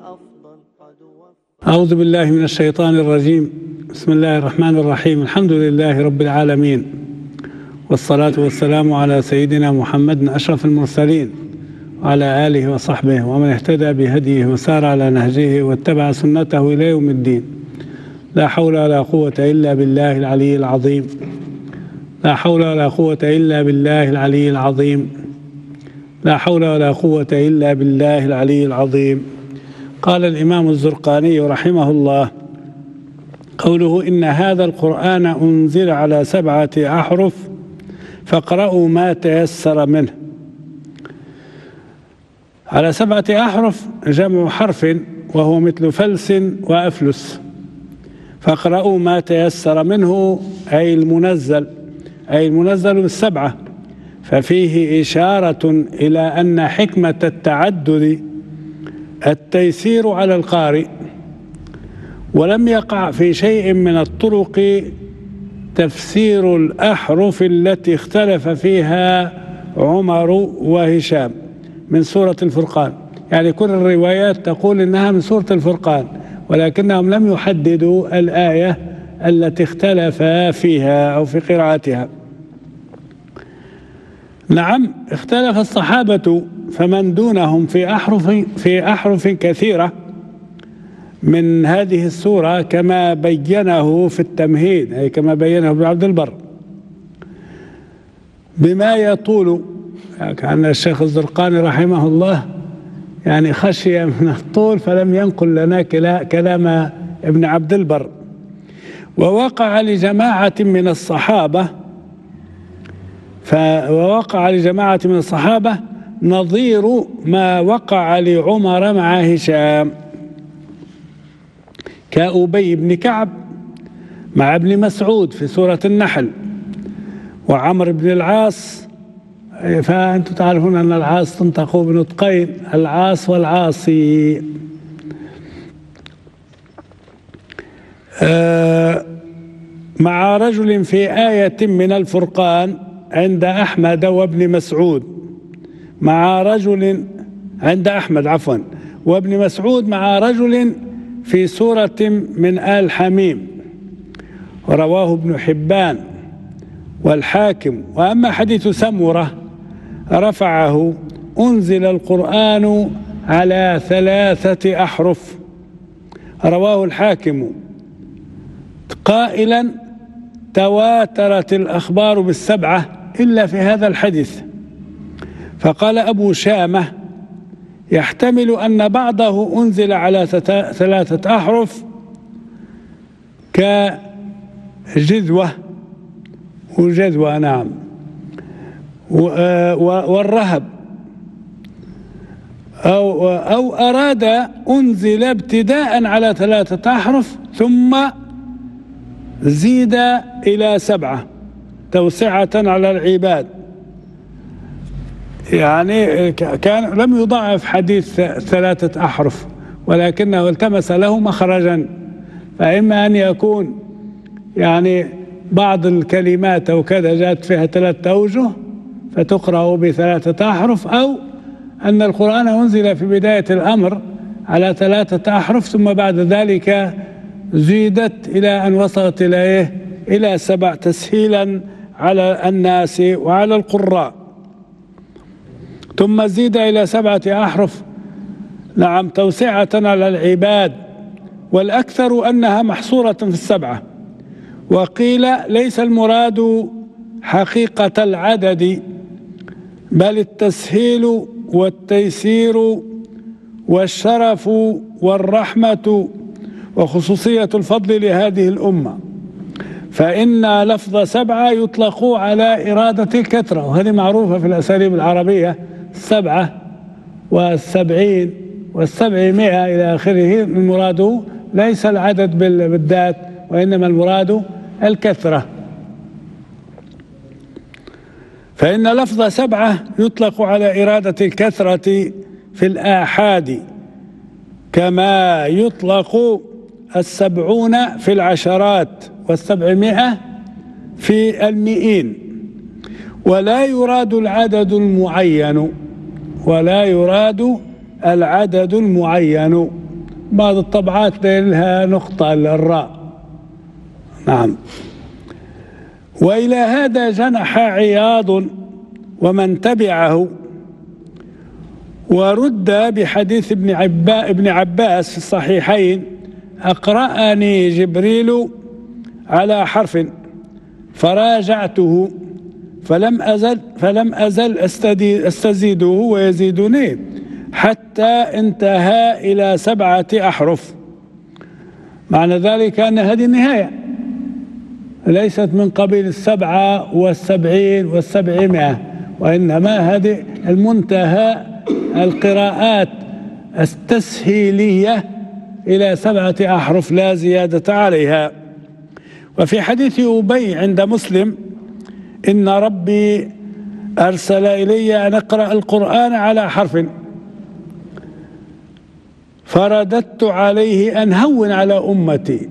أعوذ بالله من الشيطان الرجيم. بسم الله الرحمن الرحيم. الحمد لله رب العالمين، والصلاة والسلام على سيدنا محمد أشرف المرسلين وعلى آله وصحبه ومن اهتدى بهديه وسار على نهجه واتبع سنته إلى يوم الدين. لا حول ولا قوة إلا بالله العلي العظيم. لا حول ولا قوة إلا بالله العلي العظيم. لا حول ولا قوة إلا بالله العلي العظيم. قال الإمام الزرقاني رحمه الله: قوله إن هذا القرآن أنزل على 7 أحرف فاقرأوا ما تيسر منه. على 7 أحرف جمع حرف وهو مثل فلس وأفلس. فاقرأوا ما تيسر منه أي المنزل، أي المنزل ب7، ففيه إشارة إلى أن حكمة التعدد التيسير على القارئ، ولم يقع في شيء من الطرق تفسير الأحرف التي اختلف فيها عمر وهشام من سورة الفرقان. يعني كل الروايات تقول إنها من سورة الفرقان، ولكنهم لم يحددوا الآية التي اختلف فيها أو في قراءتها. نعم، اختلف الصحابة فمن دونهم في أحرف كثيرة من هذه السورة، كما بينه في التمهيد، أي كما بينه ابن عبد البر، بما يطول. كأن الشيخ الزرقاني رحمه الله يعني خشي من الطول فلم ينقل لنا كلام ابن عبد البر. ووقع لجماعة من الصحابة نظير ما وقع لعمر مع هشام، كأبي بن كعب مع ابن مسعود في سورة النحل، وعمر بن العاص. فأنتم تعرفون أن العاص تنطق بنطقين، العاص والعاصي. مع رجل في آية من الفرقان عند أحمد وابن مسعود، مع رجل عند أحمد عفوا وابن مسعود مع رجل في سورة من آل حميم، ورواه ابن حبان والحاكم. وأما حديث سمرة رفعه: أنزل القرآن على 3 أحرف، رواه الحاكم قائلا: تواترت الأخبار ب7 إلا في هذا الحديث. فقال أبو شامة: يحتمل أن بعضه أنزل على 3 أحرف كجذوة وجذوة، نعم، والرهب، أو أراد أنزل ابتداء على 3 أحرف ثم زيد إلى 7 توسعة على العباد. يعني كان لم يضاعف حديث 3 أحرف، ولكنه التمس له مخرجا. فإما أن يكون يعني بعض الكلمات أو كذا جاءت فيها 3 أوجه فتقرأ ب3 أحرف، أو أن القرآن أنزل في بداية الأمر على 3 أحرف ثم بعد ذلك زيدت إلى أن وصلت إلى 7 تسهيلا على الناس وعلى القراء، ثم زيد إلى 7 أحرف، نعم، توسعة على العباد. والأكثر أنها محصورة في 7، وقيل ليس المراد حقيقة العدد بل التسهيل والتيسير والشرف والرحمة وخصوصية الفضل لهذه الأمة. فإن لفظ 7 يطلق على إرادة الكثرة، وهذه معروفة في الأساليب العربية، 7 و70 و700 إلى آخره. المراد ليس العدد بالذات، وإنما المراد الكثرة. فإن لفظ 7 يطلق على إرادة الكثرة في الآحاد، كما يطلق 70 في العشرات و700 في المئين. ولا يراد العدد المعين، ولا يراد العدد المعين. بعض الطبعات لها نقطة الراء. نعم. وإلى هذا جنح عياض ومن تبعه، ورد بحديث ابن عباس في الصحيحين: أقرأني جبريل على حرف فراجعته فلم أزل أستزيده ويزيدني حتى انتهى إلى 7 أحرف. معنى ذلك أن هذه النهاية ليست من قبيل 77 و700، وإنما هذه المنتهى القراءات التسهيلية إلى 7 أحرف لا زيادة عليها. وفي حديث أبي عند مسلم: إن ربي أرسل إلي أن أقرأ القرآن على حرف فرددت عليه أن هون على أمتي،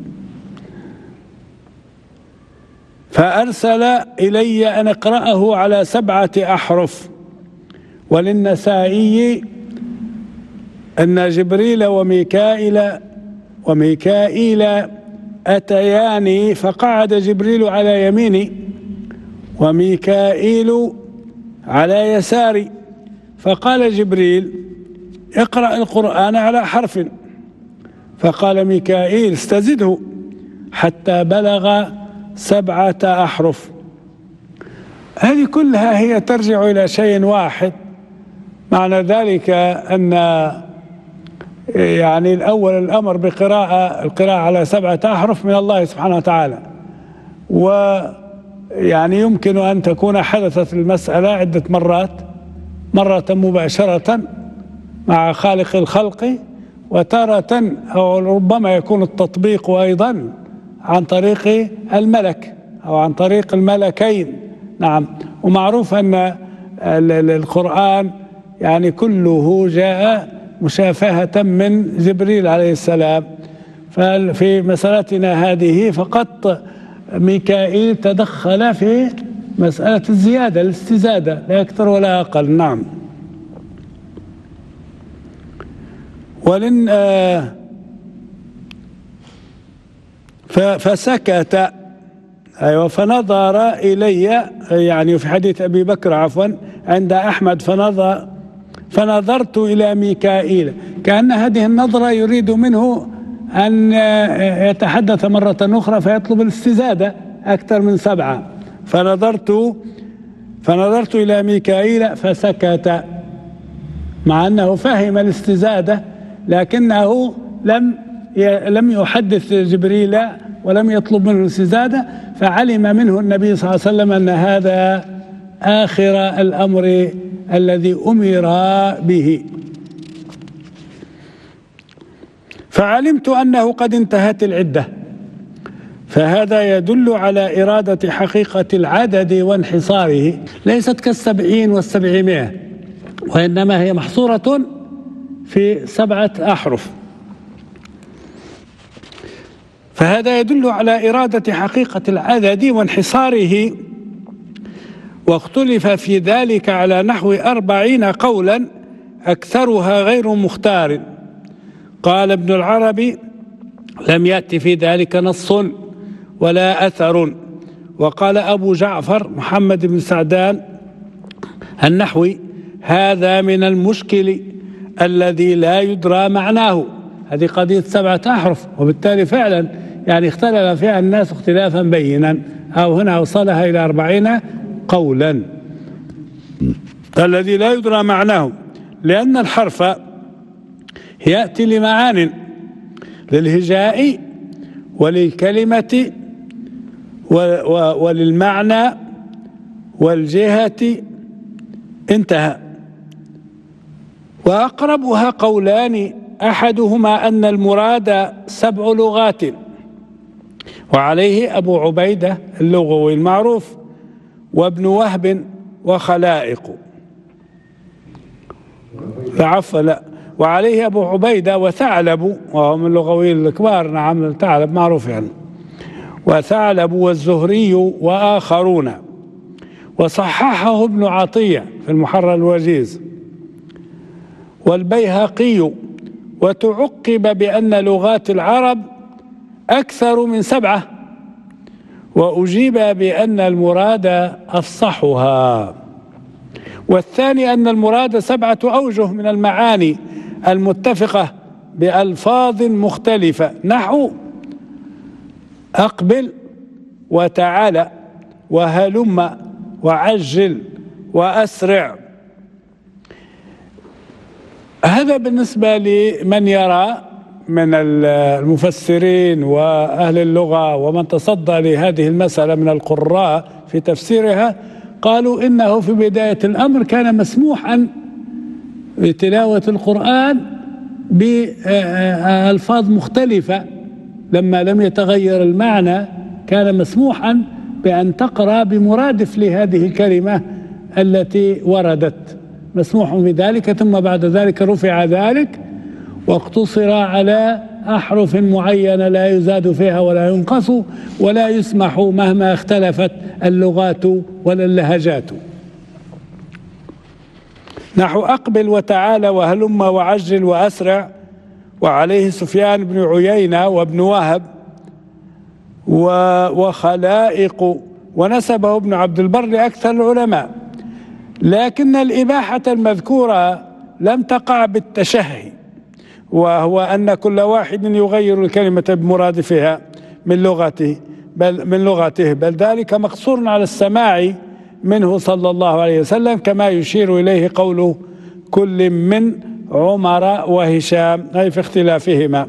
فأرسل إلي أن أقرأه على 7 أحرف. وللنسائي أن جبريل وميكائيل أتياني فقعد جبريل على يميني وميكائيل على يساري، فقال جبريل: اقرأ القرآن على حرف، فقال ميكائيل: استزده حتى بلغ 7 أحرف. هذه كلها هي ترجع إلى شيء واحد، معنى ذلك أن يعني الأول الأمر القراءة على 7 أحرف من الله سبحانه وتعالى، ويعني يمكن أن تكون حدثت المسألة عدة مرات، مرة مباشرة مع خالق الخلق، وتارة أو ربما يكون التطبيق أيضا عن طريق الملك أو عن طريق الملكين. نعم. ومعروف أن القرآن يعني كله جاء مشافهة من جبريل عليه السلام، ففي مسألتنا هذه فقط ميكائيل تدخل في مسألة الزيادة الاستزادة، لا أكثر ولا أقل. نعم. فسكت، أيوة، فنظر إلي، يعني في حديث أبي بكر عفوا عند أحمد: فنظرت إلى ميكائيل، كأن هذه النظرة يريد منه أن يتحدث مرة أخرى فيطلب الاستزادة أكثر من 7. فنظرت إلى ميكائيل فسكت، مع أنه فهم الاستزادة لكنه لم يحدث جبريل ولم يطلب منه الاستزادة، فعلم منه النبي صلى الله عليه وسلم أن هذا آخر الأمر الذي أمر به. فعلمت أنه قد انتهت العدة، فهذا يدل على إرادة حقيقة العدد وانحصاره، ليست كال70 وال700، وإنما هي محصورة في 7 أحرف. فهذا يدل على إرادة حقيقة العدد وانحصاره، واختلف في ذلك على نحو 40 قولا أكثرها غير مختار. قال ابن العربي: لم يأتي في ذلك نص ولا أثر. وقال أبو جعفر محمد بن سعدان النحوي: هذا من المشكل الذي لا يدرى معناه. هذه قضية 7 أحرف، وبالتالي فعلا يعني اختلف فيها الناس اختلافا بينا، أو هنا وصلها إلى 40 قولا الذي لا يدرى معناه، لأن الحرف يأتي لمعان: للهجاء وللكلمة وللمعنى والجهة، انتهى. وأقربها قولان: أحدهما أن المراد 7 لغات، وعليه أبو عبيدة اللغوي المعروف وابن وهب وخلائق، وعليه أبو عبيدة وثعلب، وهو من اللغويين الكبار. نعم، ثعلب معروف يعني، وثعلب والزهري وآخرون. وصححه ابن عطية في المحرر الوجيز والبيهقي وتعقب بأن لغات العرب أكثر من 7، وأجيب بأن المراد أفصحها. والثاني أن المراد 7 أوجه من المعاني المتفقة بألفاظ مختلفة، نحو أقبل وتعالى وهلم وعجل وأسرع. هذا بالنسبة لمن يرى من المفسرين وأهل اللغة ومن تصدى لهذه المسألة من القراء في تفسيرها، قالوا إنه في بداية الأمر كان مسموحا بتلاوة القرآن بألفاظ مختلفة، لما لم يتغير المعنى كان مسموحا بأن تقرأ بمرادف لهذه الكلمة التي وردت، مسموح بذلك. ثم بعد ذلك رفع ذلك واقتصر على أحرف معينة لا يزاد فيها ولا ينقص ولا يسمح مهما اختلفت اللغات ولا اللهجات، نحو أقبل وتعالى وهلم وعجل وأسرع. وعليه سفيان بن عيينة وابن وهب وخلائق، ونسبه ابن عبد البر لأكثر العلماء. لكن الإباحة المذكورة لم تقع بالتشهي، وهو أن كل واحد يغير الكلمة بمرادفها من لغته، بل ذلك مقصور على السماع منه صلى الله عليه وسلم، كما يشير إليه قول كل من عمر وهشام أي في اختلافهما.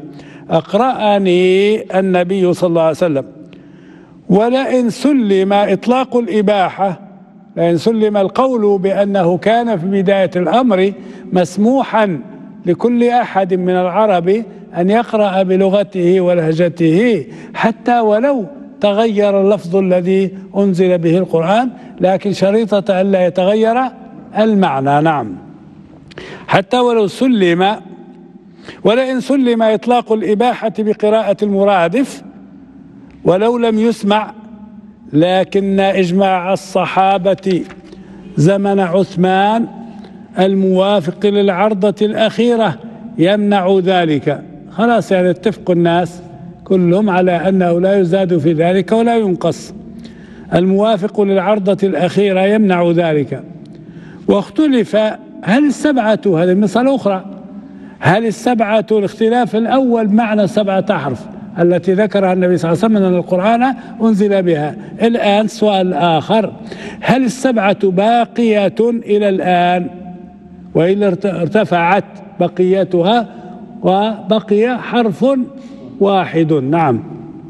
أقرأني النبي صلى الله عليه وسلم ولئن سلم إطلاق الإباحة، لئن سلم القول بأنه كان في بداية الأمر مسموحا لكل أحد من العرب أن يقرأ بلغته ولهجته حتى ولو تغير اللفظ الذي أنزل به القرآن، لكن شريطة ألا يتغير المعنى. نعم، حتى ولو سلم. ولئن سلم إطلاق الإباحة بقراءة المرادف ولو لم يسمع، لكن إجماع الصحابة زمن عثمان الموافق للعرضة الأخيرة يمنع ذلك. خلاص، يعني اتفق الناس كلهم على أنه لا يزاد في ذلك ولا ينقص. الموافق للعرضة الأخيرة يمنع ذلك. واختلف هل 7، هذه مسألة أخرى، هل 7 الاختلاف الأول معنى 7 أحرف التي ذكرها النبي صلى الله عليه وسلم أن القرآن أنزل بها. الآن سؤال آخر، هل 7 باقية إلى الآن، وإلا ارتفعت بقيتها وبقي حرف واحد؟ نعم،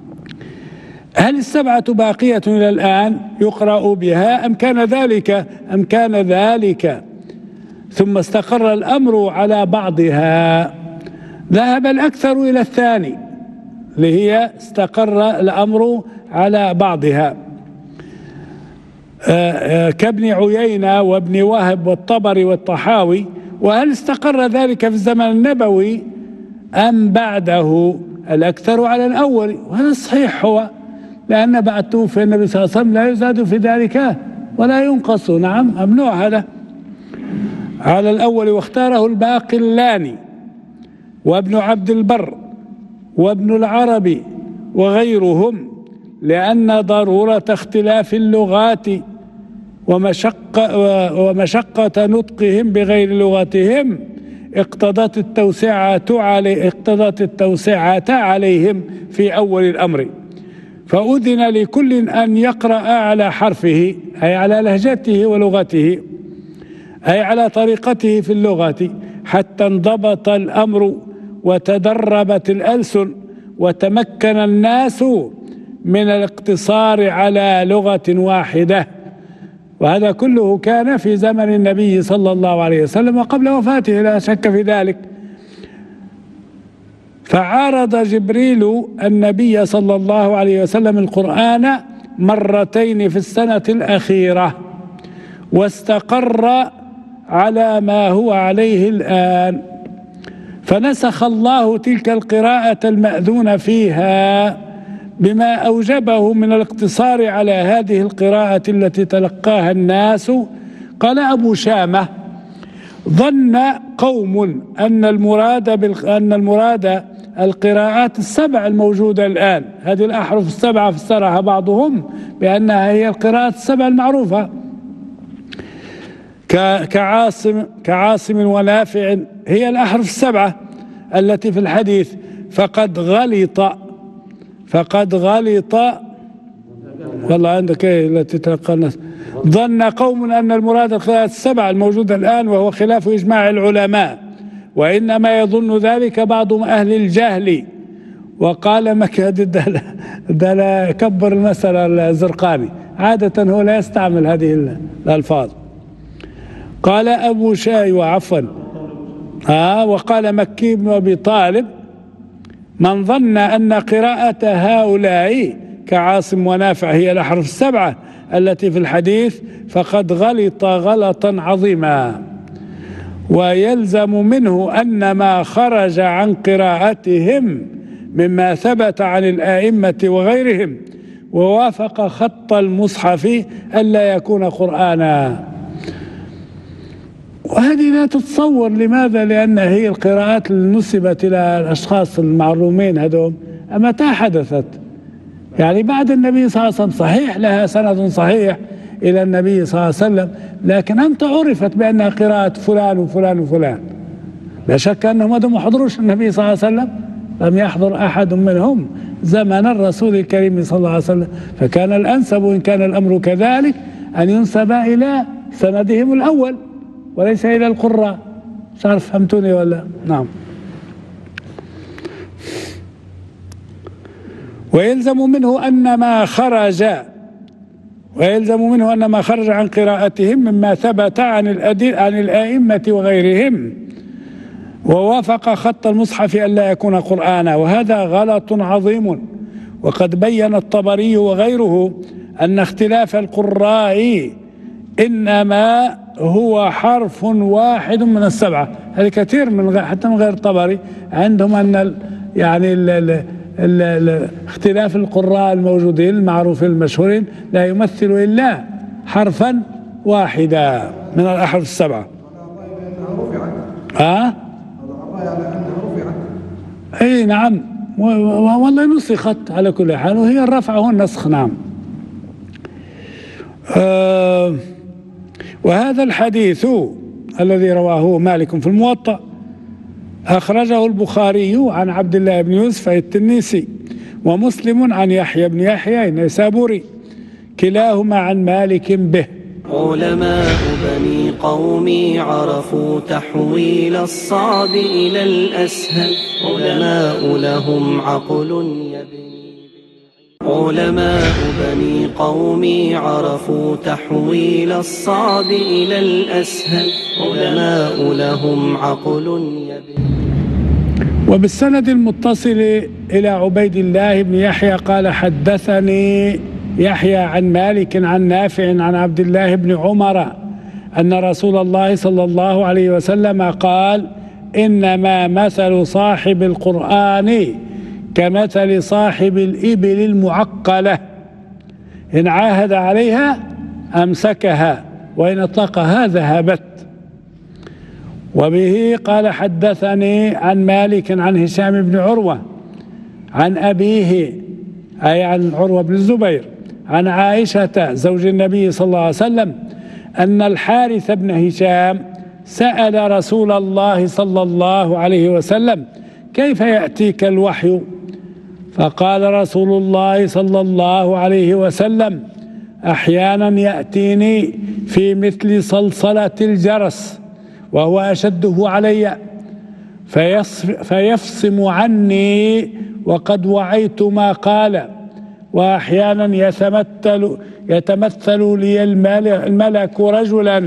هل 7 باقية إلى الآن يقرأ بها أم كان ذلك ثم استقر الأمر على بعضها؟ ذهب الأكثر إلى الثاني، اللي هي استقر الأمر على بعضها، كابن عيينة وابن وهب والطبري والطحاوي. وهل استقر ذلك في الزمن النبوي أم بعده؟ الأكثر على الأول، وهذا الصحيح، هو لأن بعد توفي النبي صلى الله عليه وسلم لا يزاد في ذلك ولا ينقص. نعم، ممنوع هذا على الأول. واختاره الباقلاني وابن عبد البر وابن العربي وغيرهم لأن ضرورة اختلاف اللغات ومشقة نطقهم بغير لغتهم اقتضت التوسعة عليهم في أول الأمر، فأذن لكل أن يقرأ على حرفه، أي على لهجته ولغته، أي على طريقته في اللغة، حتى انضبط الأمر وتدربت الألسن وتمكن الناس من الاقتصار على لغة واحدة. وهذا كله كان في زمن النبي صلى الله عليه وسلم وقبل وفاته، لا شك في ذلك. فعارض جبريل النبي صلى الله عليه وسلم القرآن مرتين في السنة الأخيرة، واستقر على ما هو عليه الآن، فنسخ الله تلك القراءة المأذون فيها بما أوجبه من الاقتصار على هذه القراءة التي تلقاها الناس. قال أبو شامة: ظن قوم أن المراد القراءات السبع الموجودة الآن. هذه الأحرف السبعة فسرها بعضهم بأنها هي القراءات السبع المعروفة كعاصم ونافع، هي الأحرف السبعة التي في الحديث. فقد غلط والله عندك التي تلقى الناس. ظن قوم أن المراد القراءات السبع الموجودة الآن، وهو خلاف إجماع العلماء، وإنما يظن ذلك بعض أهل الجهل. وقال مكاد ده لا كبر المسألة الزرقاني، عادة هو لا يستعمل هذه الألفاظ. قال أبو شايوة عفوا وقال مكي بن أبي طالب: من ظن أن قراءة هؤلاء كعاصم ونافع هي الأحرف السبعة التي في الحديث فقد غلط غلطا عظيما. ويلزم منه أن ما خرج عن قراءتهم مما ثبت عن الآئمة وغيرهم ووافق خط المصحف ألا يكون قرآنا. وهذه لا تتصور. لماذا؟ لأن هي القراءات اللي نسبت إلى الأشخاص المعلومين هذول متى حدثت؟ يعني بعد النبي صلى الله عليه وسلم. صحيح لها سند صحيح إلى النبي صلى الله عليه وسلم، لكن أنت عرفت بأنها قراءة فلان وفلان وفلان. لا شك أنهم ما حضروش النبي صلى الله عليه وسلم، لم يحضر أحد منهم زمن الرسول الكريم صلى الله عليه وسلم، فكان الأنسب إن كان الأمر كذلك أن ينسب إلى سندهم الأول وليس إلى القراء. مش عارف فهمتوني ولا؟ نعم. ويلزم منه أن ما خرج عن قراءتهم مما ثبت عن الآئمة وغيرهم ووافق خط المصحف ألا يكون قرآنا، وهذا غلط عظيم. وقد بين الطبري وغيره أن اختلاف القراء إنما هو حرف واحد من السبعة. هذه كثير حتى من غير الطبري عندهم أن اختلاف القراء الموجودين المعروفين المشهورين لا يمثل إلا حرفا واحدا من الأحرف السبعة. اي نعم، والله نسخت على كل حال، وهي الرفع والنسخ. نعم. وهذا الحديث الذي رواه مالك في الموطأ أخرجه البخاري عن عبد الله بن يوسف التنيسي، ومسلم عن يحيى بن يحيى النيسابوري، كلاهما عن مالك به. علماء بني قومي عرفوا تحويل الصعب إلى الأسهل، علماء لهم عقل يبني. علماء بني قومي عرفوا تحويل الصعب إلى الأسهل، علماء لهم عقل يبني. وبالسند المتصل إلى عبيد الله بن يحيى قال: حدثني يحيى عن مالك عن نافع عن عبد الله بن عمر أن رسول الله صلى الله عليه وسلم قال: إنما مثل صاحب القرآن كمثل صاحب الإبل المعقلة، إن عاهد عليها أمسكها وإن أطلقها ذهبت. وبه قال: حدثني عن مالك عن هشام بن عروة عن أبيه أي عن عروة بن الزبير عن عائشة زوج النبي صلى الله عليه وسلم أن الحارث بن هشام سأل رسول الله صلى الله عليه وسلم: كيف يأتيك الوحي؟ فقال رسول الله صلى الله عليه وسلم: أحيانا يأتيني في مثل صلصلة الجرس وهو أشده علي فيفصم عني وقد وعيت ما قال، وأحيانا يتمثل لي الملك رجلا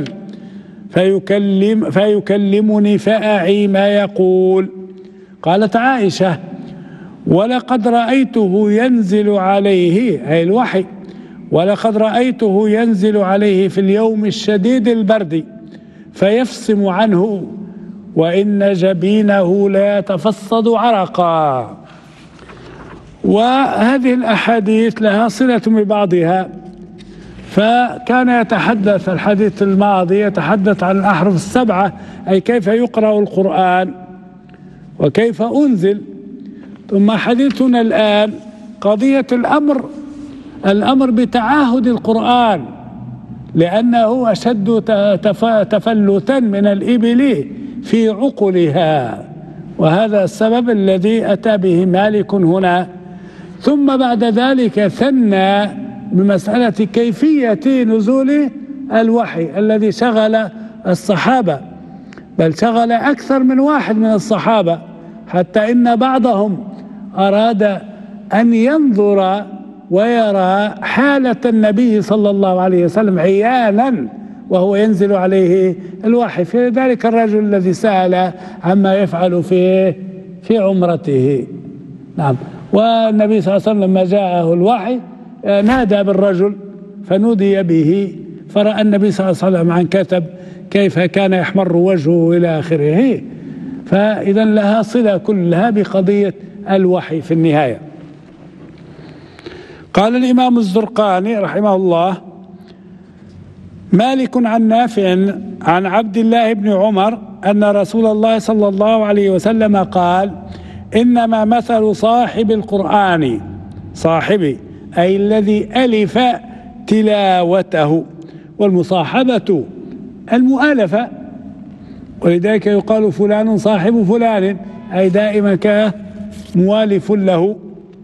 فيكلمني فأعي ما يقول. قالت عائشة: ولقد رأيته ينزل عليه أي الوحي، ولقد رأيته ينزل عليه في اليوم الشديد البرد فيفصم عنه وإن جبينه لا يتفصد عرقا. وهذه الأحاديث لها صلة ببعضها، فكان يتحدث الحديث الماضي يتحدث عن الأحرف السبعة، أي كيف يقرأ القرآن وكيف أنزل. ثم حديثنا الآن قضية الأمر بتعاهد القرآن، لأنه أشد تفلتا من الإبل في عقلها، وهذا السبب الذي أتى به مالك هنا. ثم بعد ذلك ثنى بمسألة كيفية نزول الوحي الذي شغل الصحابة، بل شغل أكثر من واحد من الصحابة، حتى إن بعضهم أراد أن ينظر ويرى حالة النبي صلى الله عليه وسلم عيانا وهو ينزل عليه الوحي، في ذلك الرجل الذي سأل عما يفعل في عمرته. نعم. والنبي صلى الله عليه وسلم لما جاءه الوحي نادى بالرجل فنودي به، فرأى النبي صلى الله عليه وسلم عن كتب كيف كان يحمر وجهه إلى آخره. فإذا لها صلة كلها بقضية الوحي في النهاية. قال الإمام الزرقاني رحمه الله: مالك عن نافع عن عبد الله بن عمر أن رسول الله صلى الله عليه وسلم قال: إنما مثل صاحب القرآن، صاحبي أي الذي ألف تلاوته، والمصاحبة المؤالفة، ولذلك يقال فلان صاحب فلان، أي دائما كموالف له.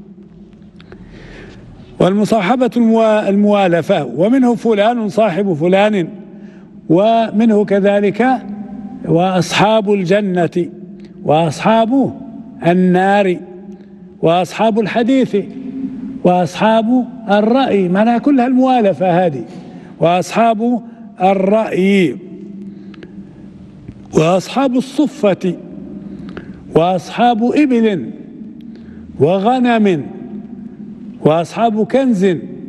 والمصاحبة الموالفة، ومنه فلان صاحب فلان، ومنه كذلك وأصحاب الجنة وأصحاب النار وأصحاب الحديث وأصحاب الرأي، معناها كلها الموالفة هذه، وأصحاب الرأي وأصحاب الصفة وأصحاب إبل وغنم وأصحاب كنز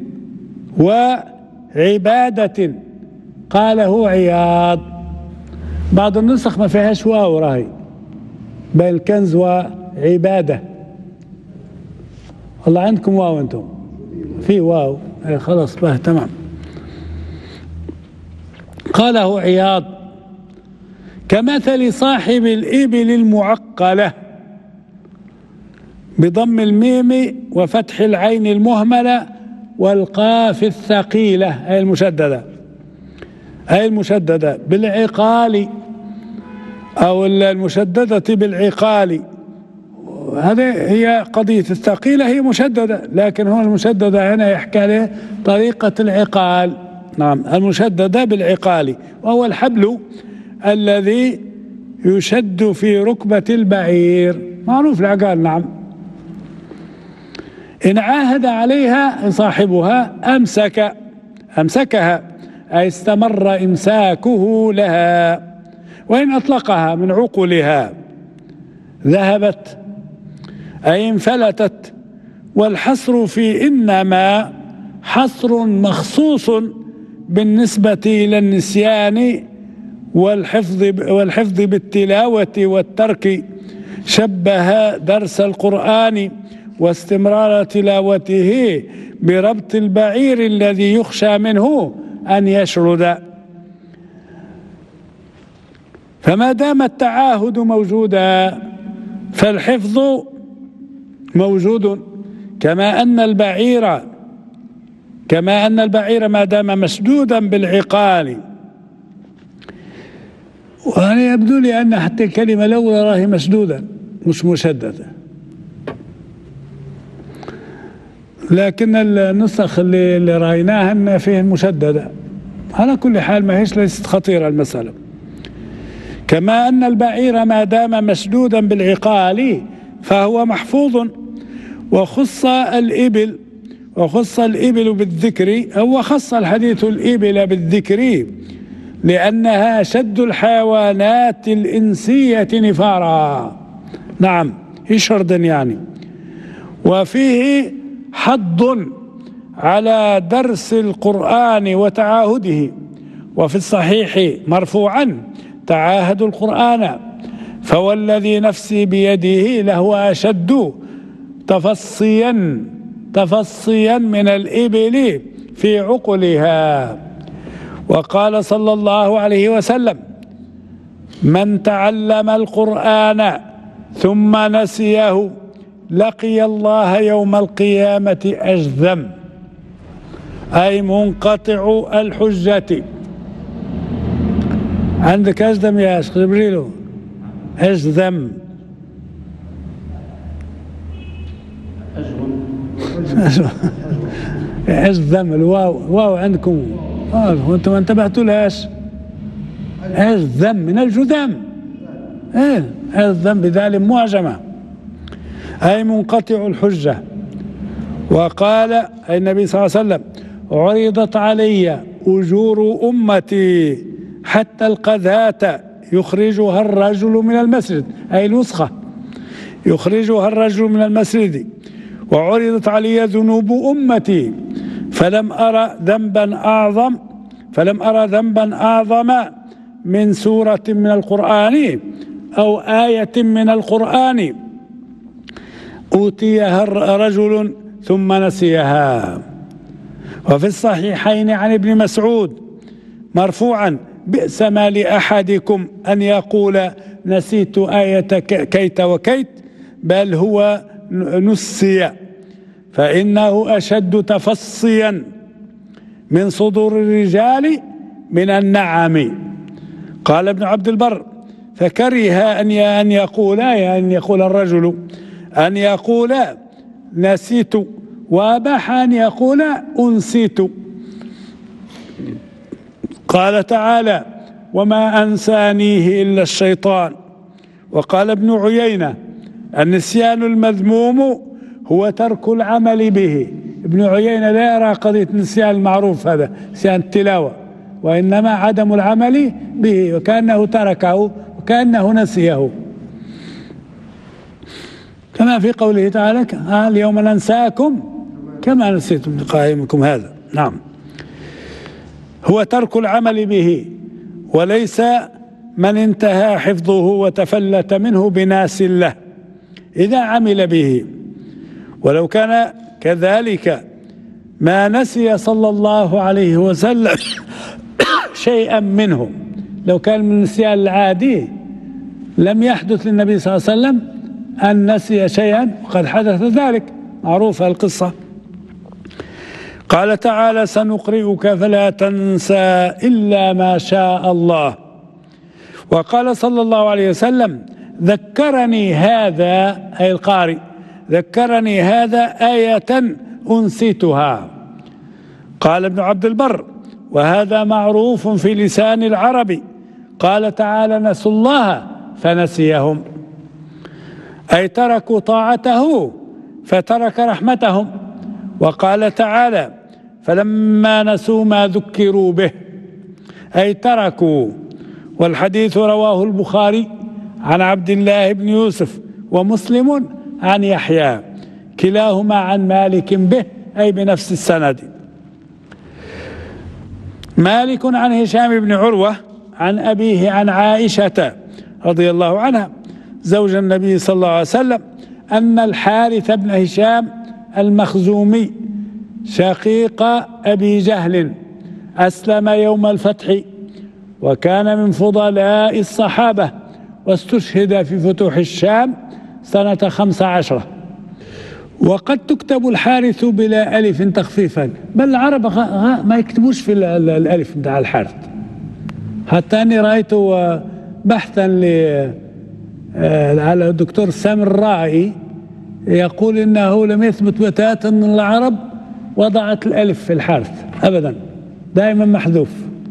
وعبادة. قاله عياض. بعض النسخ ما فيهاش واو راهي بين الكنز وعبادة. والله عندكم واو أنتم؟ في واو، خلاص بقى تمام. قاله عياض: كمثل صاحب الإبل المعقلة بضم الميم وفتح العين المهملة والقاف الثقيلة أي المشددة بالعقال، أو المشددة بالعقال. هذه هي قضية الثقيلة، هي مشددة، لكن هو المشددة هنا يحكي عليه طريقة العقال. نعم، المشددة بالعقال، وهو الحبل الذي يشد في ركبة البعير، معروف العقال. نعم. إن عاهد عليها صاحبها أمسكها، أي استمر إمساكه لها، وإن أطلقها من عقلها ذهبت، أي انفلتت. والحصر في إنما حصر مخصوص بالنسبة إلى النسيان والحفظ بالتلاوة والترك. شبه درس القرآن واستمرار تلاوته بربط البعير الذي يخشى منه أن يشرد. فما دام التعاهد موجودا فالحفظ موجود، كما أن البعير ما دام مسدودا بالعقال. وأنا يبدو لي أن حتى الكلمة الأولى راهي مسدودة مش مشددة، لكن النسخ اللي رأيناها أن فيه مشددة. على كل حال ما هيش ليست خطيرة المسألة. كما أن البعير ما دام مسدودا بالعقال فهو محفوظ. وخص الإبل بالذكر، أو خص الحديث الإبل بالذكر لأنها أشد الحيوانات الإنسية نفارا. نعم، شردا يعني. وفيه حض على درس القرآن وتعاهده. وفي الصحيح مرفوعا: تعاهدوا القرآن فوالذي نفسي بيده لهو أشد تفصيا من الإبل في عقلها. وقال صلى الله عليه وسلم: من تعلم القرآن ثم نسيه لقي الله يوم القيامة أجذم، أي منقطع الحجة. عندك أجذم يا شيخ جبريل؟ أجذم أجذم الواو عندكم وانتم ما انتبهتوا لهاش. أجذم من الجذام، أجذم بذال معجمة، أي منقطع الحجة. وقال النبي صلى الله عليه وسلم: عرضت علي أجور أمتي حتى القذاة يخرجها الرجل من المسجد، أي الوسخة يخرجها الرجل من المسجد، وعرضت علي ذنوب أمتي فلم أرى ذنبا أعظم من سورة من القرآن أو آية من القرآن أوتيها رجل ثم نسيها. وفي الصحيحين عن ابن مسعود مرفوعا: بئس ما لأحدكم أن يقول نسيت آية كيت وكيت، بل هو نسي، فإنه أشد تفصيا من صدور الرجال من النعم. قال ابن عبد البر: فكره أن يقول الرجل أن يقول نسيت، وأباح أن يقول أنسيت. قال تعالى: وما أنسانيه إلا الشيطان. وقال ابن عيينة: النسيان المذموم هو ترك العمل به. ابن عيينة لا يرى قضية النسيان المعروف هذا نسيان التلاوة، وإنما عدم العمل به، وكأنه تركه وكأنه نسيه، كما في قوله تعالى: اليوم ننساكم كما نسيتم لقاء يومكم هذا. نعم، هو ترك العمل به، وليس من انتهى حفظه وتفلت منه بناس له إذا عمل به. ولو كان كذلك ما نسي صلى الله عليه وسلم شيئا منه، لو كان من النسيان العادي لم يحدث للنبي صلى الله عليه وسلم أن نسي شيئا، وقد حدث ذلك، معروفة القصة. قال تعالى: سنقرئك فلا تنسى إلا ما شاء الله. وقال صلى الله عليه وسلم: ذكرني هذا، أي القارئ، ذكرني هذا آية أنسيتها. قال ابن عبد البر: وهذا معروف في لسان العرب. قال تعالى: نسوا الله فنسيهم، أي تركوا طاعته فترك رحمتهم. وقال تعالى: فلما نسوا ما ذكروا به، أي تركوا. والحديث رواه البخاري عن عبد الله بن يوسف ومسلم عن يحيى، كلاهما عن مالك به، أي بنفس السند. مالك عن هشام بن عروة عن أبيه عن عائشة رضي الله عنها زوج النبي صلى الله عليه وسلم أن الحارث بن هشام المخزومي شقيق أبي جهل أسلم يوم الفتح، وكان من فضلاء الصحابة، واستشهد في فتوح الشام سنة 15. وقد تكتب الحارث بلا ألف تخفيفا، بل العرب ما يكتبوش في الألف بتاع الحارث. حتى أني رأيت بحثا على الدكتور سامي الراعي يقول إنه لم يثبت بتاتا أن العرب وضعت الألف في الحارث أبدا، دائما محذوف.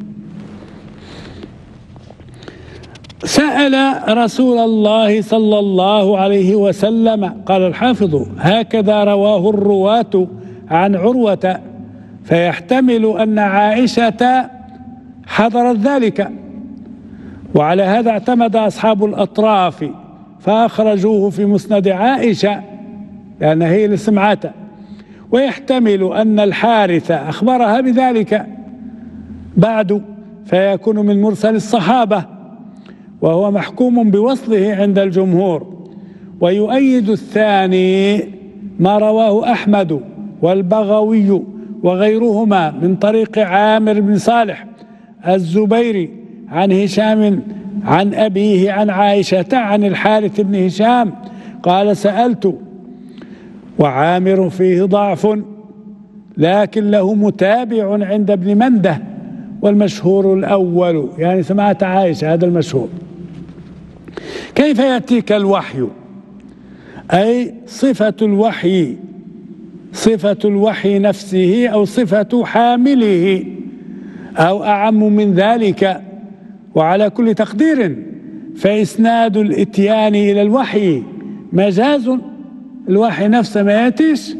سأل رسول الله صلى الله عليه وسلم، قال الحافظ: هكذا رواه الرواة عن عروة، فيحتمل أن عائشة حضرت ذلك. وعلى هذا اعتمد أصحاب الأطراف فأخرجوه في مسند عائشة لأن هي اللي سمعته. ويحتمل أن الحارث أخبرها بذلك بعد، فيكون من مرسل الصحابة، وهو محكوم بوصله عند الجمهور. ويؤيد الثاني ما رواه أحمد والبغوي وغيرهما من طريق عامر بن صالح الزبيري عن هشام عن أبيه عن عائشة عن الحارث بن هشام قال سألت وعامر فيه ضعف لكن له متابع عند ابن منده والمشهور الأول، يعني سمعت عائشة، هذا المشهور. كيف يأتيك الوحي؟ أي صفة الوحي، صفة الوحي نفسه أو صفة حامله أو أعم من ذلك. وعلى كل تقدير فإسناد الإتيان إلى الوحي مجاز، الوحي نفسه ما يأتيش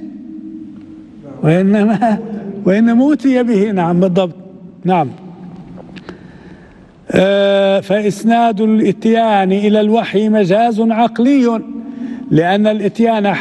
وإنما أوتي به. نعم بالضبط. نعم. فإسناد الإتيان إلى الوحي مجاز عقلي لأن الإتيان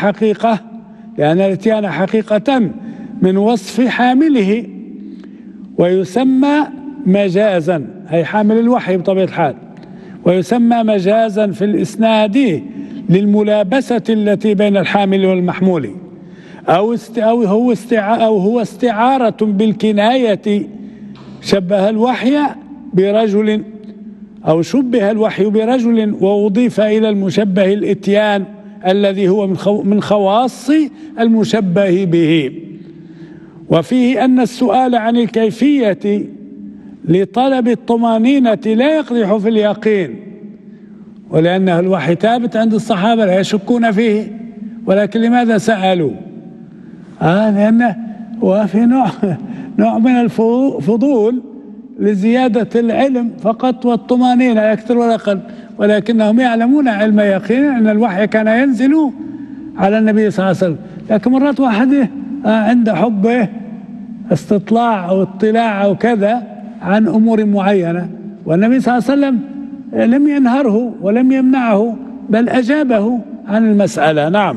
حقيقة من وصف حامله ويسمى مجازا، أي حامل الوحي بطبيعة الحال، ويسمى مجازا في الإسناد للملابسة التي بين الحامل والمحمول، أو هو استعارة بالكناية، شبه الوحي برجل أو شبه الوحي برجل وأضيف إلى المشبه الإتيان الذي هو من خواص المشبه به. وفيه أن السؤال عن الكيفية لطلب الطمأنينة لا يقدح في اليقين، ولأنه الوحي ثابت عند الصحابة لا يشكون فيه، ولكن لماذا سألوا؟ لأنه وفي نوع من الفضول لزيادة العلم فقط والطمأنينة أكثر ولا أقل، ولكنهم يعلمون علم يقين أن الوحي كان ينزل على النبي صلى الله عليه وسلم. لكن مرات واحد عنده حب استطلاع أو اطلاع أو كذا عن أمور معينة، والنبي صلى الله عليه وسلم لم ينهره ولم يمنعه بل أجابه عن المسألة. نعم.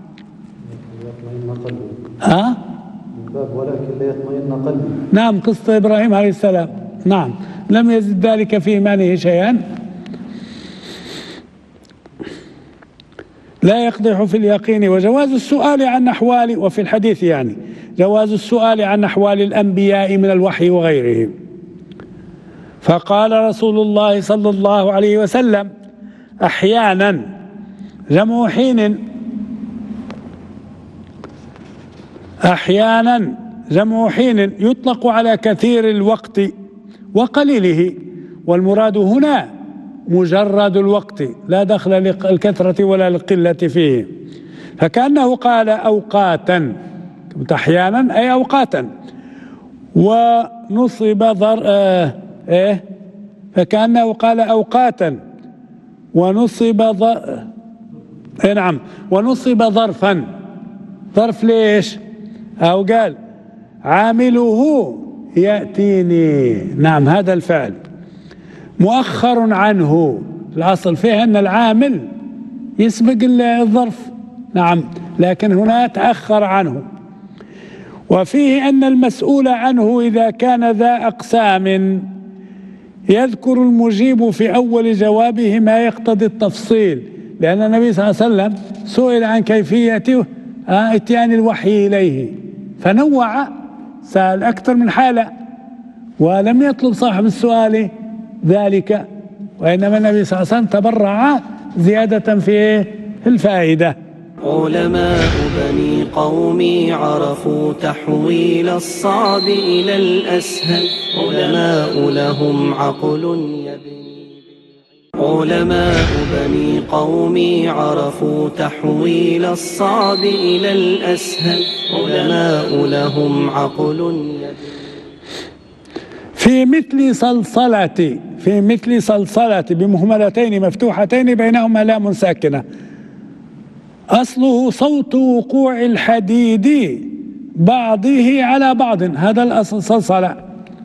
ولكن لا يطمئن قلبي. نعم، قصة إبراهيم عليه السلام. نعم، لم يزد ذلك في إيمانه شيئا. لا يقدح في اليقين. وجواز السؤال عن أحوال، وفي الحديث يعني جواز السؤال عن أحوال الأنبياء من الوحي وغيره. فقال رسول الله صلى الله عليه وسلم أحيانا جمع حين، أحيانا جمع حين يطلق على كثير الوقت وقليله، والمراد هنا مجرد الوقت لا دخل للكثرة ولا للقلة فيه. فكأنه قال أوقاتا، أحيانا أي أوقاتا، ونصب فكأنه قال أوقاتا ونصب نعم، ونصب ظرفا. ظرف ليش؟ أو قال عامله يأتيني. نعم، هذا الفعل مؤخر عنه، الأصل فيه أن العامل يسبق الظرف. نعم، لكن هنا تأخر عنه. وفيه أن المسؤول عنه إذا كان ذا أقسام يذكر المجيب في أول جوابه ما يقتضي التفصيل، لأن النبي صلى الله عليه وسلم سئل عن كيفية اتيان الوحي إليه فنوع، سأل أكثر من حالة ولم يطلب صاحب السؤال ذلك، وإنما النبي صلى الله عليه وسلم تبرع زيادة في الفائدة. علماء بني قومي عرفوا تحويل الصعب إلى الأسهل، علماء لهم عقل يبني. علماء بني قومي عرفوا تحويل الصعب إلى الأسهل، علماء لهم عقل يبني. في مثل صلصلة بمهملتين مفتوحتين بينهما لام ساكنة، أصله صوت وقوع الحديد بعضه على بعض، هذا الأصل صلصلة.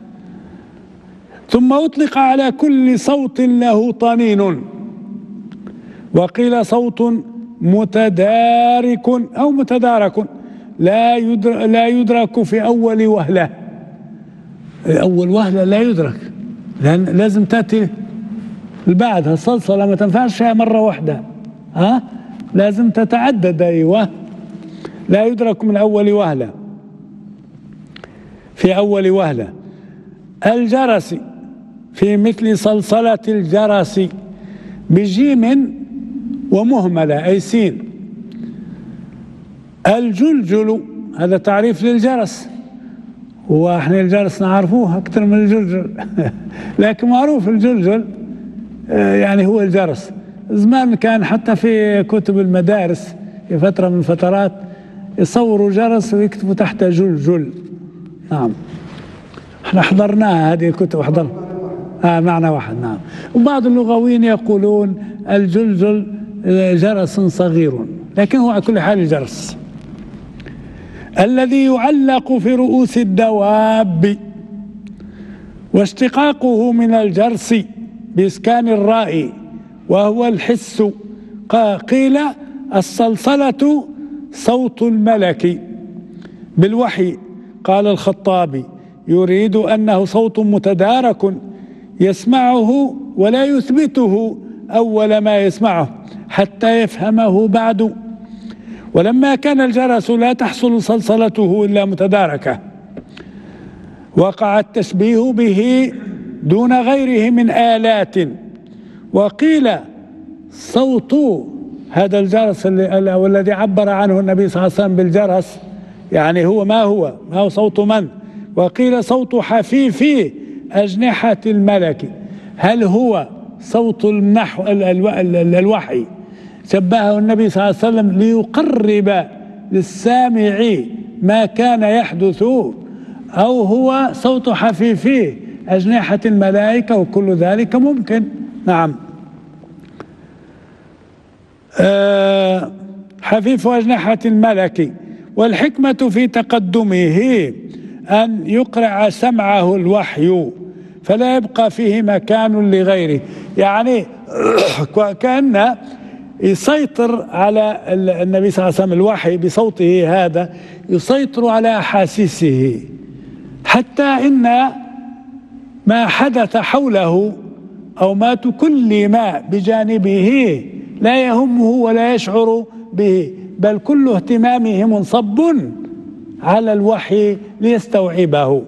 ثم أطلق على كل صوت له طنين، وقيل صوت متدارك أو متدارك لا يدرك في أول وهلة. أول وهلة لا يدرك، لأن لازم تأتي بعدها الصلصلة، ما تنفعش مرة واحدة، لازم تتعدد. أيوة، لا يدرك من أول وهلة. في أول وهلة. الجرس في مثل صلصلة الجرس بجيم ومهملة أي سين. الجلجل هذا تعريف للجرس، واحنا الجرس نعرفوه أكثر من الجلجل لكن معروف الجلجل يعني هو الجرس. زمان كان حتى في كتب المدارس في فترة من الفترات يصوروا جرس ويكتبوا تحته جلجل. نعم احنا حضرناها هذه الكتب، حضرنا معنى واحد. نعم. وبعض اللغويين يقولون الجلجل جرس صغير، لكن هو على كل حال الجرس الذي يعلق في رؤوس الدواب، واشتقاقه من الجرس بإسكان الراء وهو الحس. قيل الصلصلة صوت الملك بالوحي. قال الخطابي يريد أنه صوت متدارك يسمعه ولا يثبته أول ما يسمعه حتى يفهمه بعد. ولما كان الجرس لا تحصل صلصلته إلا متداركة، وقع التشبيه به دون غيره من آلات. وقيل صوت هذا الجرس الذي عبر عنه النبي صلى الله عليه وسلم بالجرس يعني هو ما هو صوت من؟ وقيل صوت حفيف أجنحة الملك. هل هو صوت الوحي شبهه النبي صلى الله عليه وسلم ليقرب للسامع ما كان يحدث، أو هو صوت حفيف أجنحة الملائكة؟ وكل ذلك ممكن. نعم. حفيف أجنحة الملك. والحكمة في تقدمه أن يقرع سمعه الوحي فلا يبقى فيه مكان لغيره، يعني كأن يسيطر على النبي صلى الله عليه وسلم الوحي بصوته هذا، يسيطر على أحاسيسه حتى إن ما حدث حوله أو ما تكلم بجانبه لا يهمه ولا يشعر به، بل كل اهتمامه منصب على الوحي ليستوعبه،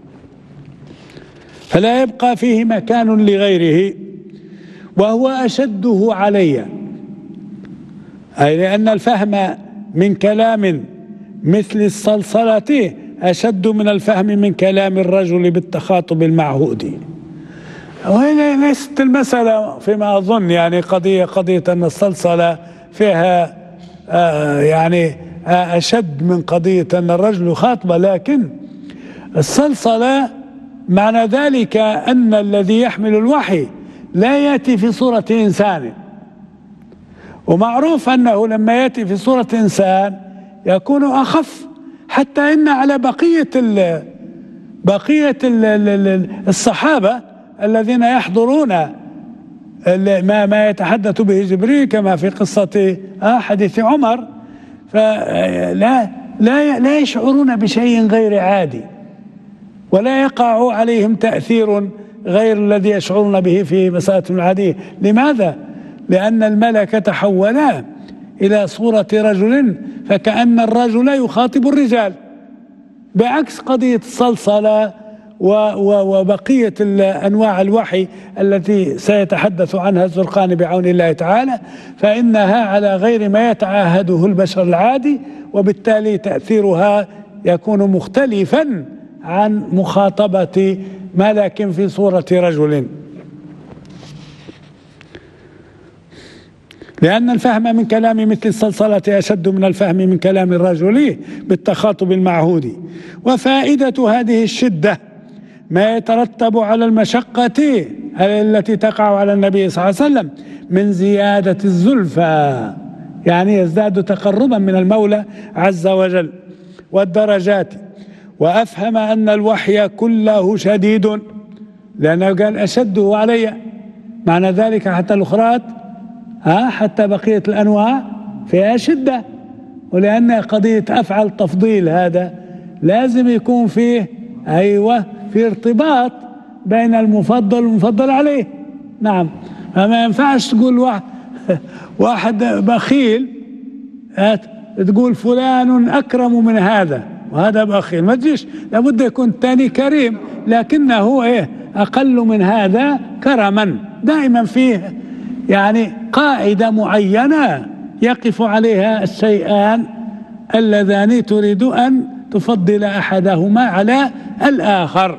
فلا يبقى فيه مكان لغيره. وهو أشده علي، أي لأن الفهم من كلام مثل الصلصلة أشد من الفهم من كلام الرجل بالتخاطب المعهود. وهي ليست المسألة فيما أظن يعني قضية أن الصلصلة فيها يعني أشد من قضية أن الرجل يخاطب، لكن الصلصلة معنى ذلك أن الذي يحمل الوحي لا يأتي في صورة إنسان، ومعروف أنه لما يأتي في صورة إنسان يكون أخف، حتى إن على بقية الصحابة الذين يحضرون ما يتحدث به جبريل كما في قصة حديث عمر، فلا يشعرون بشيء غير عادي ولا يقع عليهم تأثير غير الذي يشعرون به في مسألة عادية. لماذا؟ لأن الملك تحول إلى صورة رجل، فكأن الرجل يخاطب الرجال، بعكس قضية الصلصلة وبقية أنواع الوحي التي سيتحدث عنها الزرقاني بعون الله تعالى، فإنها على غير ما يتعاهده البشر العادي، وبالتالي تأثيرها يكون مختلفا عن مخاطبة ملك في صورة رجل. لأن الفهم من كلام مثل الصلصلة أشد من الفهم من كلام الرجل بالتخاطب المعهود. وفائدة هذه الشدة ما يترتب على المشقة التي تقع على النبي صلى الله عليه وسلم من زيادة الزلفى، يعني يزداد تقربا من المولى عز وجل والدرجات. وأفهم أن الوحي كله شديد، لأنه قال أشده علي، معنى ذلك حتى الأخرى حتى بقية الأنواع فيها شدة، ولأن قضية أفعل تفضيل هذا لازم يكون فيه في ارتباط بين المفضل والمفضل عليه. نعم. فما ينفعش تقول واحد بخيل تقول فلان أكرم من هذا، وهذا بخيل. ما تجيش لابد يكون الثاني كريم، لكنه أقل من هذا كرما. دائما فيه يعني قاعدة معينة يقف عليها الشيئان اللذان تريد أن تفضل أحدهما على الآخر.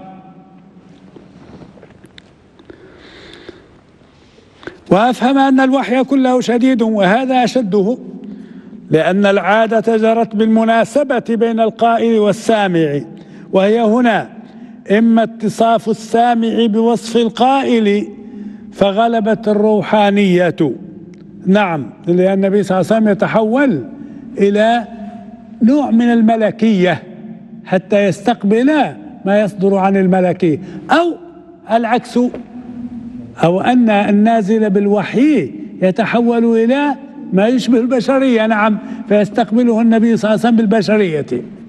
وأفهم أن الوحي كله شديد وهذا أشده، لأن العادة جرت بالمناسبة بين القائل والسامع، وهي هنا إما اتصاف السامع بوصف القائل فغلبت الروحانية. نعم، لأن النبي صلى الله عليه وسلم يتحول إلى نوع من الملكية حتى يستقبل ما يصدر عن الملكية، أو العكس، أو أن النازل بالوحي يتحول إلى ما يشبه البشرية. نعم، فيستقبله النبي صلى الله عليه وسلم بالبشرية،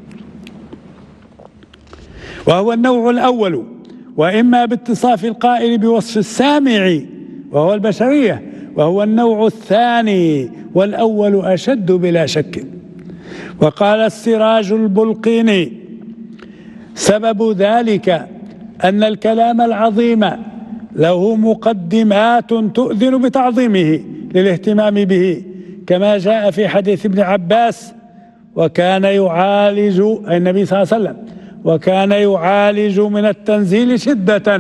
وهو النوع الأول. وإما باتصاف القائل بوصف السامع وهو البشرية، وهو النوع الثاني، والأول أشد بلا شك. وقال السراج البلقيني: سبب ذلك أن الكلام العظيم له مقدمات تؤذن بتعظيمه للاهتمام به، كما جاء في حديث ابن عباس: وكان يعالج، أي النبي صلى الله عليه وسلم، وكان يعالج من التنزيل شدة.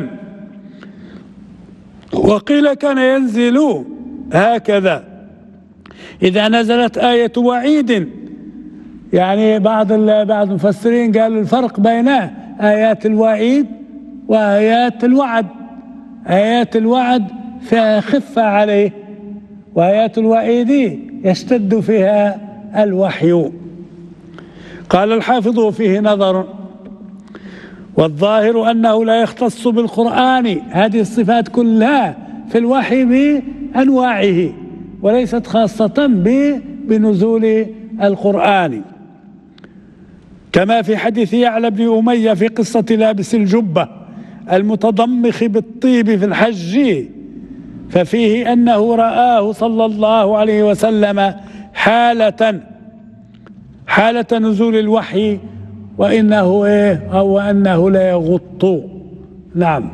وقيل كان ينزل هكذا إذا نزلت آية وعيد. يعني بعض المفسرين قالوا الفرق بين آيات الوعيد وآيات الوعد. آيات الوعد فيها خفة عليه، وآيات الوعيد يشتد فيها الوحي. قال الحافظ: وفيه نظر، والظاهر أنه لا يختص بالقرآن هذه الصفات كلها في الوحي بأنواعه، وليست خاصة بنزول القرآن، كما في حديث يعلى بن أمية في قصة لابس الجبة المتضمخ بالطيب في الحج، ففيه أنه رآه صلى الله عليه وسلم حالة نزول الوحي، وأنه لا يغط. نعم.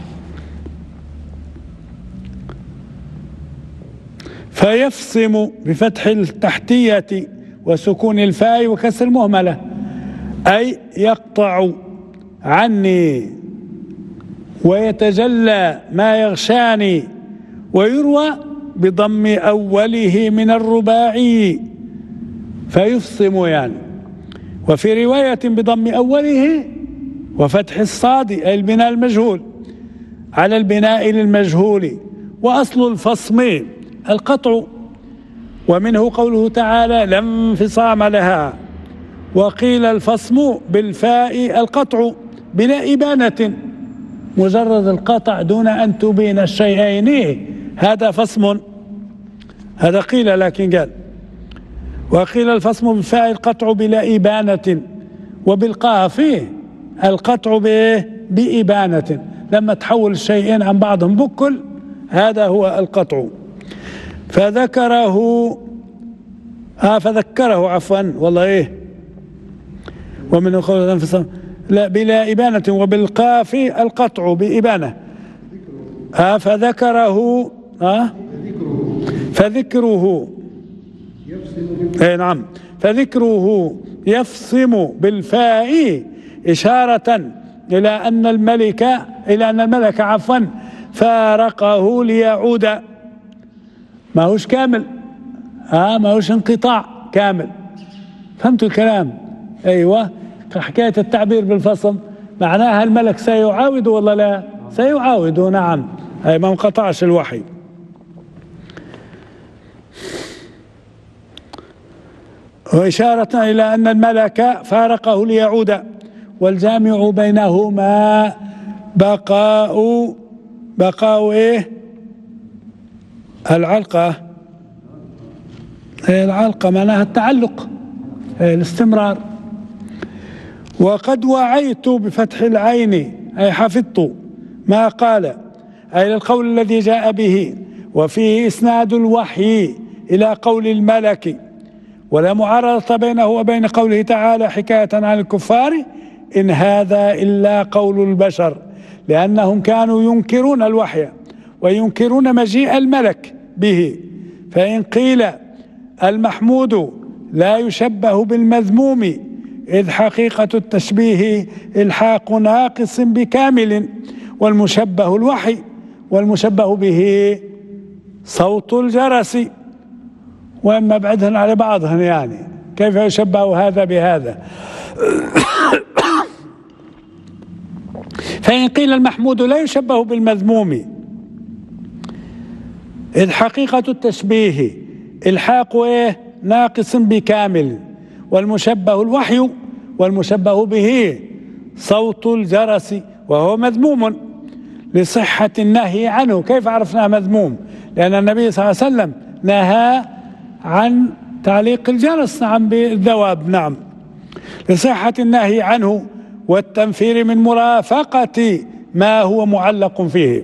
فيفصم بفتح التحتية وسكون الفاء وكسر المهملة، أي يقطع عني ويتجلى ما يغشاني. ويروى بضم أوله من الرباعي فيفصم يعني، وفي رواية بضم أوله وفتح الصاد أي البناء المجهول على البناء للمجهول. وأصل الفصم القطع، ومنه قوله تعالى: لا انفصام لها. وقيل الفصم بالفاء القطع بلا إبانة، مجرد القطع دون أن تبين الشيئين، هذا فصم. هذا قيل، لكن قال. وقيل الفصم بالفاء القطع بلا إبانة، وبالقاف القطع بإبانة، لما تحول الشيئين عن بعضهم بكل، هذا هو القطع. فذكره والله ومنه قول الانفصام لا بلا إبانة، وبالقاف القطع بإبانة. فذكره فذكره نعم، فذكره يفصم بالفاء إشارة إلى أن الملك فارقه ليعود. ما هوش كامل، ما هوش انقطاع كامل. فهمتوا الكلام؟ أيوة. حكاية التعبير بالفصم معناها الملك سيعاود ولا لا؟ سيعاود. نعم، أي ما انقطعش الوحي. وإشارة إلى أن الملك فارقه ليعود، والجامع بينهما بقاء العلقة معناها التعلق، الاستمرار. وقد وعيت بفتح العين أي حفظت ما قال، أي القول الذي جاء به، وفيه إسناد الوحي إلى قول الملك، ولا معارضة بينه وبين قوله تعالى حكاية عن الكفار إن هذا إلا قول البشر، لأنهم كانوا ينكرون الوحي وينكرون مجيء الملك به. فإن قيل المحمود لا يشبه بالمذموم إذ حقيقة التشبيه إلحاق ناقص بكامل، والمشبه الوحي والمشبه به صوت الجرس، وإما بعدهن على بعضهن، يعني كيف يشبه هذا بهذا؟ فإن قيل المحمود لا يشبه بالمذموم إذ حقيقة التشبيه إلحاق ناقص بكامل، والمشبه الوحي والمشبه به صوت الجرس، وهو مذموم لصحة النهي عنه. كيف عرفناه مذموم؟ لأن النبي صلى الله عليه وسلم نهى عن تعليق الجرس، نعم، بالذواب، نعم، لصحة النهي عنه والتنفير من مرافقة ما هو معلق فيه،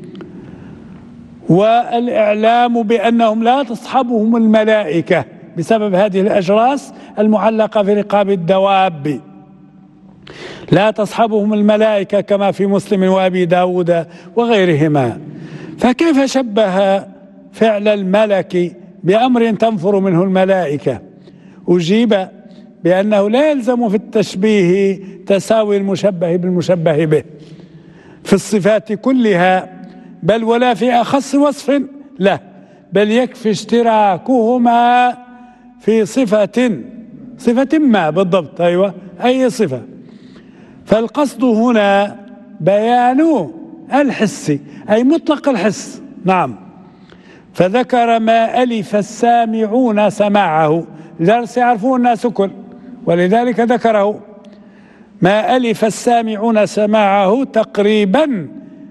والإعلام بأنهم لا تصحبهم الملائكة بسبب هذه الأجراس المعلقة في رقاب الدواب، لا تصحبهم الملائكة كما في مسلم وأبي داود وغيرهما. فكيف شبه فعل الملك بأمر تنفر منه الملائكة؟ أجيب بأنه لا يلزم في التشبيه تساوي المشبه بالمشبه به في الصفات كلها، بل ولا في أخص وصف له، بل يكفي اشتراكهما في صفة ما بالضبط، أيوة، أي صفة. فالقصد هنا بيان الحس، أي مطلق الحس، نعم. فذكر ما ألف السامعون سماعه، الجرس يعرفون الناس كل، ولذلك ذكره ما ألف السامعون سماعه تقريبا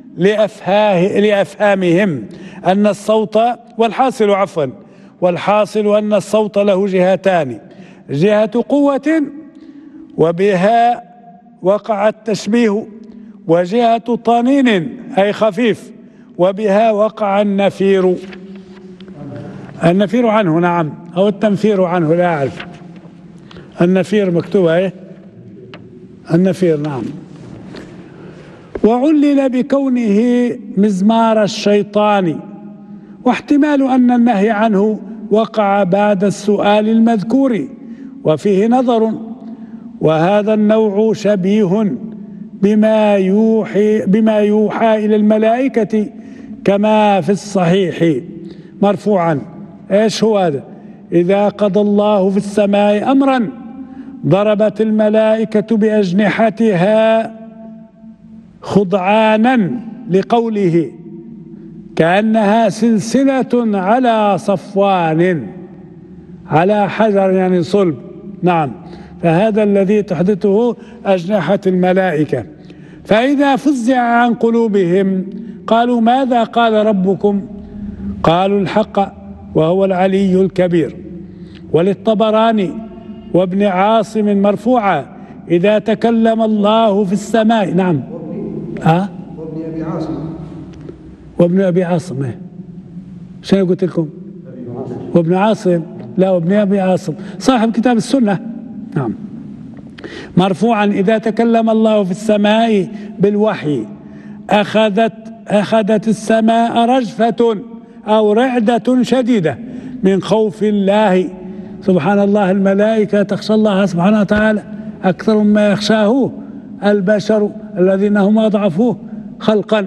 لأفهامهم أن الصوت والحاصل أن الصوت له جهتان، جهة قوة وبها وقع التشبيه، وجهة طنين أي خفيف وبها وقع النفير عنه، نعم، أو التنفير عنه، لا أعرف، النفير مكتوبة النفير، نعم. وعلل بكونه مزمار الشيطان، واحتمال أن النهي عنه وقع بعد السؤال المذكور، وفيه نظر، وهذا النوع شبيه بما يوحى إلى الملائكة كما في الصحيح مرفوعا. ايش هو هذا؟ إذا قضى الله في السماء أمرا ضربت الملائكة بأجنحتها خضعانا لقوله كأنها سلسلة على صفوان، على حجر يعني صلب، نعم. فهذا الذي تحدثه أجنحة الملائكة. فإذا فزع عن قلوبهم قالوا ماذا قال ربكم؟ قالوا الحق وهو العلي الكبير. وللطبراني وابن عاصم مرفوعا إذا تكلم الله في السماء، نعم، وابن أبي عاصم شنو قلت لكم؟ وابن عاصم، لا، وابن أبي عاصم صاحب كتاب السنة، نعم، مرفوعا إذا تكلم الله في السماء بالوحي أخذت السماء رجفة أو رعدة شديدة من خوف الله. سبحان الله، الملائكة تخشى الله سبحانه وتعالى أكثر مما يخشاه البشر الذين هم أضعفوه خلقا،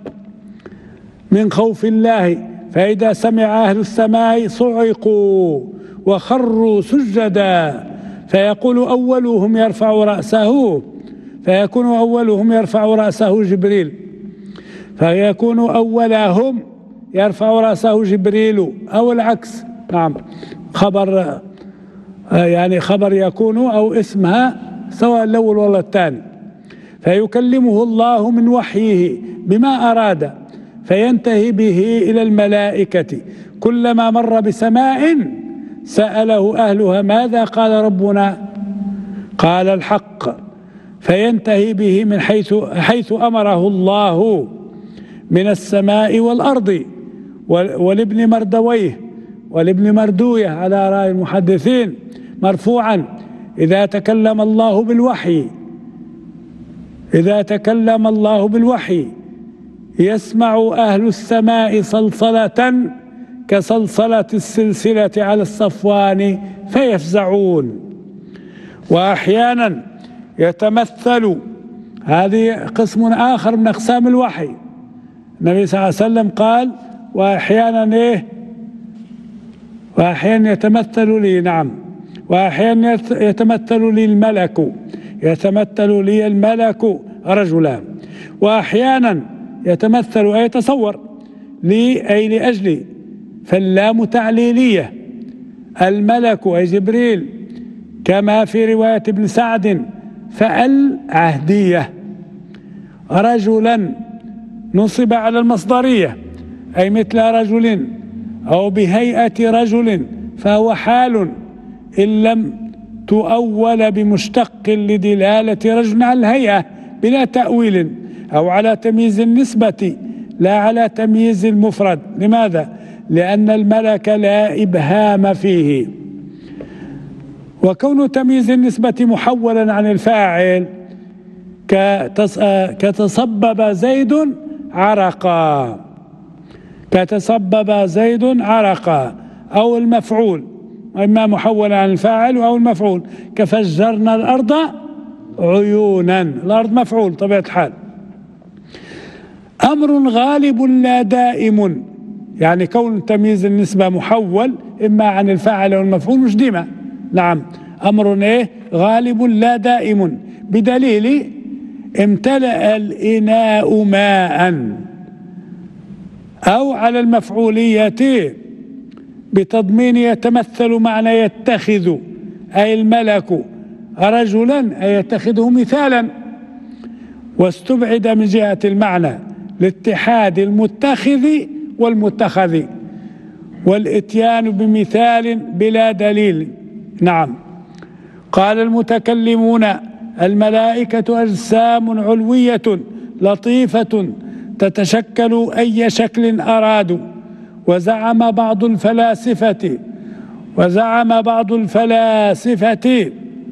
من خوف الله. فإذا سمع أهل السماء صعقوا وخروا سجدا فيكون أولهم يرفع رأسه جبريل، فيكون أولهم يرفع رأسه جبريل، أو العكس، نعم، خبر يعني خبر يكون أو اسمها سواء الأول ولا الثاني. فيكلمه الله من وحيه بما أراد، فينتهي به إلى الملائكة. كلما مر بسماء سأله أهلها ماذا قال ربنا؟ قال الحق، فينتهي به من حيث أمره الله من السماء والأرض. ولابن مردويه ولابن مردوية على رأي المحدثين مرفوعا: إذا تكلم الله بالوحي يسمع أهل السماء صلصلة كصلصلة السلسلة على الصفوان فيفزعون. وأحيانا يتمثل، هذه قسم آخر من أقسام الوحي. النبي صلى الله عليه وسلم قال: وأحيانا يتمثل لي، نعم، وأحيانا يتمثل لي الملك رجلا، وأحيانا يتمثل أي يتصور لي أي لأجلي، فاللام تعليلية. الملك أي جبريل، كما في رواية ابن سعد فأل عهدية. رجلا نصب على المصدرية، أي مثل رجل أو بهيئة رجل، فهو حال إن لم تؤول بمشتق لدلالة رجل على الهيئة بلا تأويل، أو على تمييز النسبة لا على تمييز المفرد. لماذا؟ لأن الملك لا إبهام فيه. وكون تمييز النسبة محولا عن الفاعل كتصبب زيد عرقا، أو المفعول، إما محولا عن الفاعل أو المفعول، كفجرنا الأرض عيونا، الأرض مفعول طبيعة الحال. أمر غالب لا دائم، يعني كون تمييز النسبة محول إما عن الفاعل أو المفعول مش ديما، نعم، أمر غالب لا دائم، بدليل امتلأ الإناء ماء، أو على المفعولية بتضمين يتمثل معنى يتخذ، أي الملك رجلا أي يتخذه مثالا، واستبعد من جهة المعنى لاتحاد المتخذ والمتخذ والإتيان بمثال بلا دليل. نعم. قال المتكلمون: الملائكة أجسام علوية لطيفة تتشكل أي شكل أرادوا. وزعم بعض الفلاسفة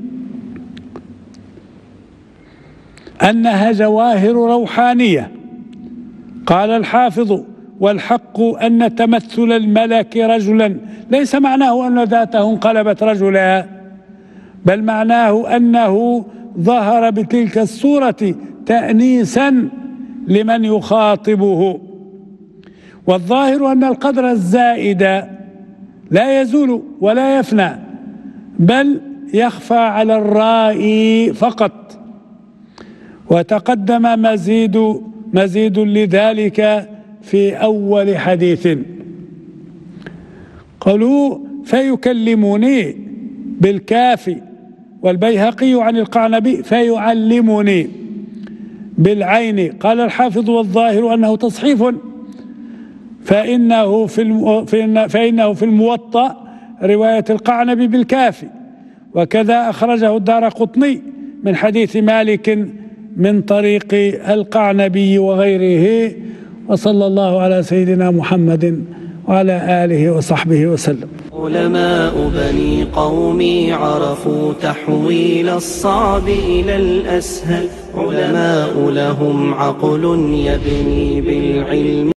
أنها جواهر روحانية. قال الحافظ: والحق أن تمثل الملك رجلا ليس معناه أن ذاته انقلبت رجلا، بل معناه أنه ظهر بتلك الصورة تأنيسا لمن يخاطبه. والظاهر أن القدر الزائد لا يزول ولا يفنى، بل يخفى على الرائي فقط. وتقدم مزيد لذلك في أول حديث. قالوا: فيكلموني بالكاف، والبيهقي عن القعنبي فيعلمني بالعين. قال الحافظ: والظاهر أنه تصحيف، فإنه في الموطأ رواية القعنبي بالكاف، وكذا أخرجه الدارقطني من حديث مالك من طريق القعنبي وغيره. وصلى الله على سيدنا محمد وعلى آله وصحبه وسلم. علماء بني قومي عرفوا تحويل الصعب إلى الأسهل، علماء لهم عقل يبني بالعلم.